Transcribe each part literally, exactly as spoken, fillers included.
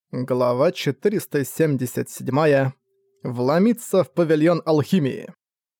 Глава четыреста семьдесят семь. Вломиться в павильон алхимии.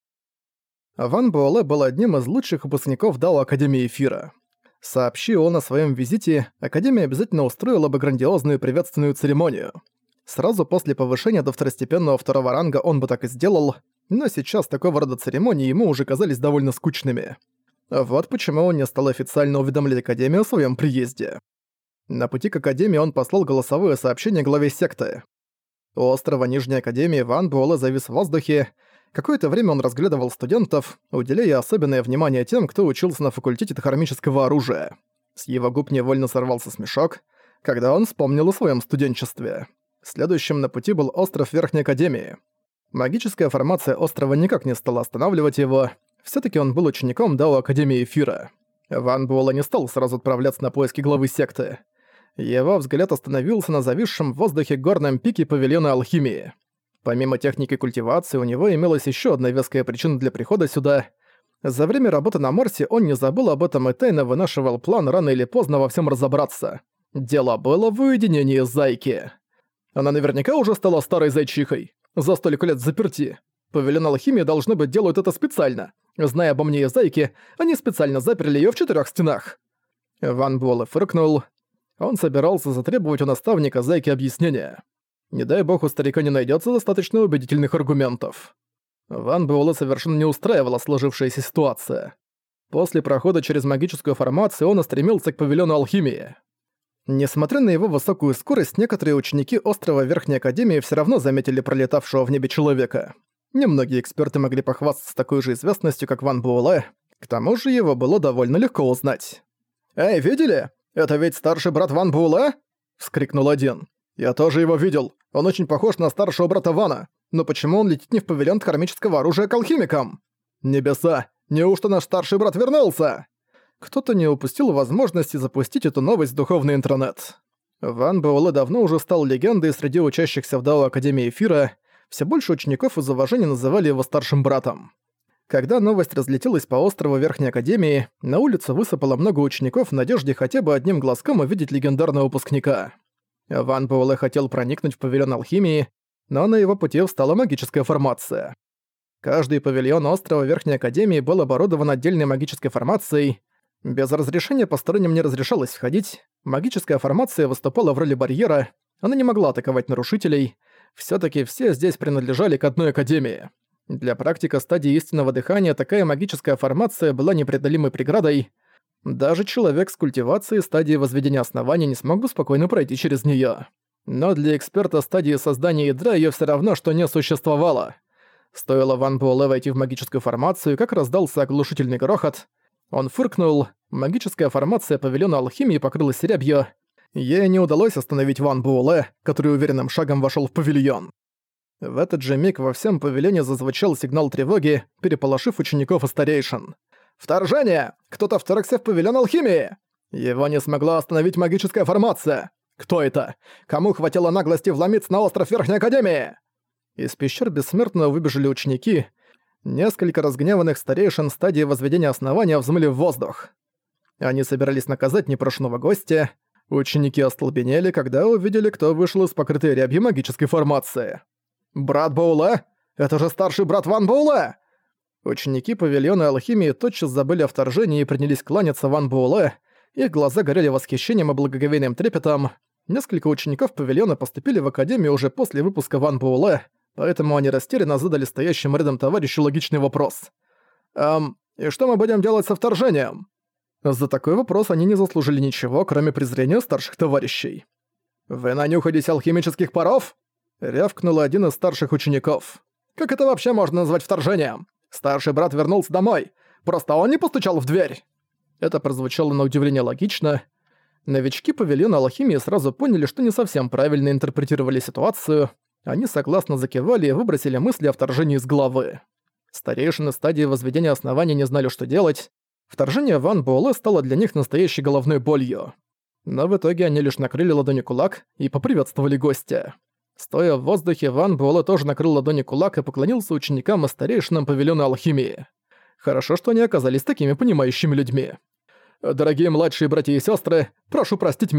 Ван Буэлэ был одним из лучших выпускников Дао Академии Эфира. Сообщи он о своем визите, Академия обязательно устроила бы грандиозную приветственную церемонию. Сразу после повышения до второстепенного второго ранга он бы так и сделал, но сейчас такого рода церемонии ему уже казались довольно скучными. Вот почему он не стал официально уведомлять Академию о своем приезде. На пути к Академии он послал голосовое сообщение главе секты. У острова Нижней Академии Ван Буэлэ завис в воздухе. Какое-то время он разглядывал студентов, уделяя особенное внимание тем, кто учился на факультете хромического оружия. С его губ невольно сорвался смешок, когда он вспомнил о своем студенчестве. Следующим на пути был остров Верхней Академии. Магическая формация острова никак не стала останавливать его, всё-таки он был учеником Дао Академии Эфира. Ван Буэлэ не стал сразу отправляться на поиски главы секты. Его взгляд остановился на зависшем в воздухе горном пике павильона алхимии. Помимо техники культивации, у него имелась еще одна веская причина для прихода сюда. За время работы на Марсе он не забыл об этом и тайно вынашивал план рано или поздно во всем разобраться. Дело было в уединении зайки. Она наверняка уже стала старой зайчихой. За столько лет заперти. Павильон алхимии, должно быть, делают это специально. Зная обо мне и зайке, они специально заперли её в четырёх стенах. Ван Буэлэ фыркнул. Он собирался затребовать у наставника зайки объяснения. Не дай бог у старика не найдётся достаточно убедительных аргументов. Ван Буэлэ совершенно не устраивала сложившаяся ситуация. После прохода через магическую формацию он устремился к павильону алхимии. Несмотря на его высокую скорость, некоторые ученики острова Верхней Академии всё равно заметили пролетавшего в небе человека. Немногие эксперты могли похвастаться такой же известностью, как Ван Буэлэ. К тому же его было довольно легко узнать. «Эй, видели? Это ведь старший брат Ван Буэлэ?» — вскрикнул один. «Я тоже его видел. Он очень похож на старшего брата Вана. Но почему он летит не в павильон хромического оружия к алхимикам? Небеса! Неужто наш старший брат вернулся?» Кто-то не упустил возможности запустить эту новость в духовный интернет. Ван Буэлэ давно уже стал легендой среди учащихся в Дао Академии Эфира. Все больше учеников из уважения называли его старшим братом. Когда новость разлетелась по острову Верхней Академии, на улицу высыпало много учеников в надежде хотя бы одним глазком увидеть легендарного выпускника. Ван Буэлэ хотел проникнуть в павильон алхимии, но на его пути встала магическая формация. Каждый павильон острова Верхней Академии был оборудован отдельной магической формацией. Без разрешения посторонним не разрешалось входить, магическая формация выступала в роли барьера, она не могла атаковать нарушителей. Всё-таки все здесь принадлежали к одной академии. Для практика стадии истинного дыхания такая магическая формация была непреодолимой преградой. Даже человек с культивацией стадии возведения основания не смог бы спокойно пройти через неё. Но для эксперта стадии создания ядра её всё равно что не существовало. Стоило Ван Буэлэ войти в магическую формацию, как раздался оглушительный грохот. Он фыркнул, магическая формация павильона алхимии покрылась рябью. Ей не удалось остановить Ван Буэлэ, который уверенным шагом вошёл в павильон. В этот же миг во всем павильоне зазвучал сигнал тревоги, переполошив учеников и старейшин. «Вторжение! Кто-то вторгся в павильон алхимии!» Его не смогла остановить магическая формация. «Кто это? Кому хватило наглости вломиться на остров Верхней Академии?» Из пещер Бессмертного выбежали ученики. Несколько разгневанных старейшин стадии возведения основания взмыли в воздух. Они собирались наказать непрошенного гостя. Ученики остолбенели, когда увидели, кто вышел из покрытой рябью магической формации. «Брат Буэлэ? Это же старший брат Ван Буэлэ!» Ученики павильона алхимии тотчас забыли о вторжении и принялись кланяться Ван Буэлэ. Их глаза горели восхищением и благоговейным трепетом. Несколько учеников павильона поступили в академию уже после выпуска Ван Буэлэ, поэтому они растерянно задали стоящему рядом товарищу логичный вопрос. «Эм, и что мы будем делать со вторжением?» За такой вопрос они не заслужили ничего, кроме презрения старших товарищей. «Вы нанюхались алхимических паров?» — рявкнул один из старших учеников. «Как это вообще можно назвать вторжением? Старший брат вернулся домой. Просто он не постучал в дверь». Это прозвучало на удивление логично. Новички павильона алхимии сразу поняли, что не совсем правильно интерпретировали ситуацию. Они согласно закивали и выбросили мысли о вторжении из головы. Старейшины стадии возведения основания не знали, что делать. Вторжение Ван Буэлэ стало для них настоящей головной болью. Но в итоге они лишь накрыли ладонью кулак и поприветствовали гостя. Стоя в воздухе, Ван Буэлэ тоже накрыл ладонью кулак и поклонился ученикам и старейшинам павильона алхимии. Хорошо, что они оказались такими понимающими людьми. «Дорогие младшие братья и сестры, прошу простить меня.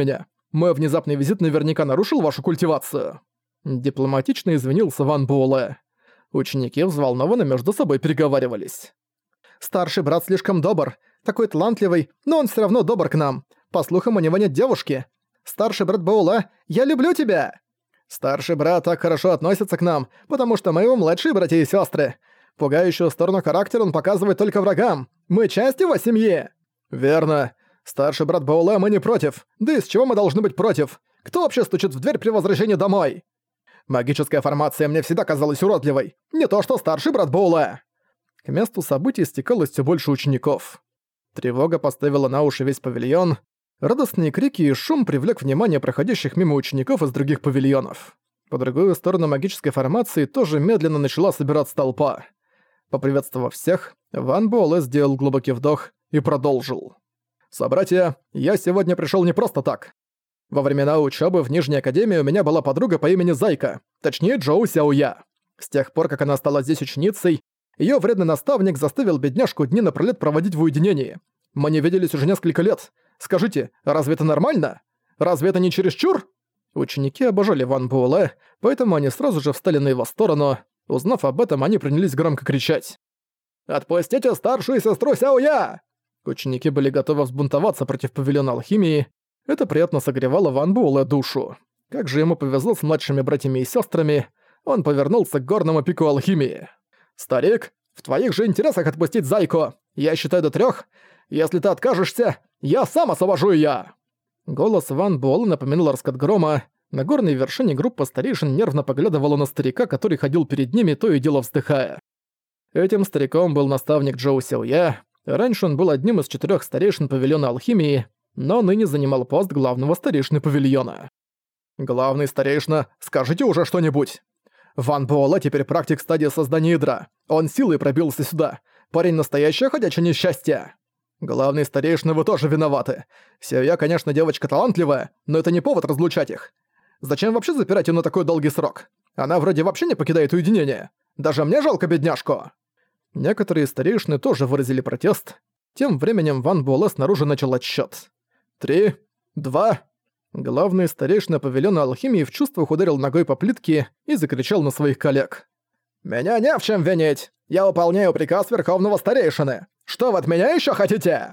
Мой внезапный визит наверняка нарушил вашу культивацию». Дипломатично извинился Ван Буэлэ. Ученики взволнованно между собой переговаривались. «Старший брат слишком добр, такой талантливый, но он всё равно добр к нам. По слухам, у него нет девушки. Старший брат Буэлэ, я люблю тебя!» «Старший брат так хорошо относится к нам, потому что мы его младшие братья и сёстры. Пугающую сторону характера он показывает только врагам. Мы часть его семьи!» «Верно. Старший брат Буэлэ, мы не против. Да из чего мы должны быть против? Кто вообще стучит в дверь при возвращении домой? Магическая формация мне всегда казалась уродливой. Не то что старший брат Буэлэ!» К месту событий стекалось всё больше учеников. Тревога поставила на уши весь павильон. Радостные крики и шум привлек внимание проходящих мимо учеников из других павильонов. По другую сторону магической формации тоже медленно начала собираться толпа. Поприветствовав всех, Ван Буэлэ сделал глубокий вдох и продолжил. «Собратья, я сегодня пришёл не просто так. Во времена учёбы в Нижней Академии у меня была подруга по имени Зайка, точнее Джоу Сяоя. С тех пор, как она стала здесь ученицей, её вредный наставник заставил бедняжку дни напролёт проводить в уединении. Мы не виделись уже несколько лет. Скажите, разве это нормально? Разве это не чересчур?» Ученики обожали Ван Буэлэ, поэтому они сразу же встали на его сторону. Узнав об этом, они принялись громко кричать. «Отпустите старшую сестру Сяоя!» Ученики были готовы взбунтоваться против павильона алхимии. Это приятно согревало Ван Буэлэ душу. Как же ему повезло с младшими братьями и сестрами, он повернулся к горному пику алхимии. «Старик, в твоих же интересах отпустить Зайку. Я считаю до трех. Если ты откажешься, я сам освобожу её!» Голос Ван Буэлэ напоминал раскат грома. На горной вершине группа старейшин нервно поглядывала на старика, который ходил перед ними, то и дело вздыхая. Этим стариком был наставник Джоу Сяоя. Раньше он был одним из четырёх старейшин павильона алхимии, но ныне занимал пост главного старейшины павильона. «Главный старейшина, скажите уже что-нибудь!» «Ван Буэлэ теперь практик стадии создания ядра. Он силой пробился сюда. Парень настоящее ходячее несчастье!» «Главный старейшина, вы тоже виноваты. Сяоя, конечно, девочка талантливая, но это не повод разлучать их. Зачем вообще запирать её на такой долгий срок? Она вроде вообще не покидает уединение. Даже мне жалко бедняжку!» Некоторые старейшины тоже выразили протест. Тем временем Ван Буэлэ снаружи начал отсчёт. «Три, два...» Главный старейшина павильона алхимии в чувствах ударил ногой по плитке и закричал на своих коллег. «Меня не в чем винить! Я выполняю приказ Верховного Старейшины! Что вы от меня ещё хотите?»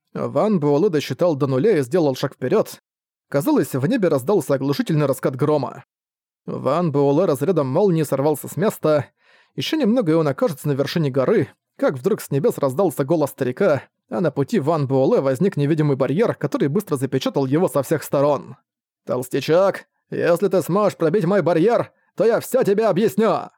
Ван Буэлэ досчитал до нуля и сделал шаг вперёд. Казалось, в небе раздался оглушительный раскат грома. Ван Буэлэ разрядом молнии сорвался с места. Ещё немного, и он окажется на вершине горы, как вдруг с небес раздался голос старика, а на пути Ван Буэлэ возник невидимый барьер, который быстро запечатал его со всех сторон. «Толстячок, если ты сможешь пробить мой барьер, то я всё тебе объясню!»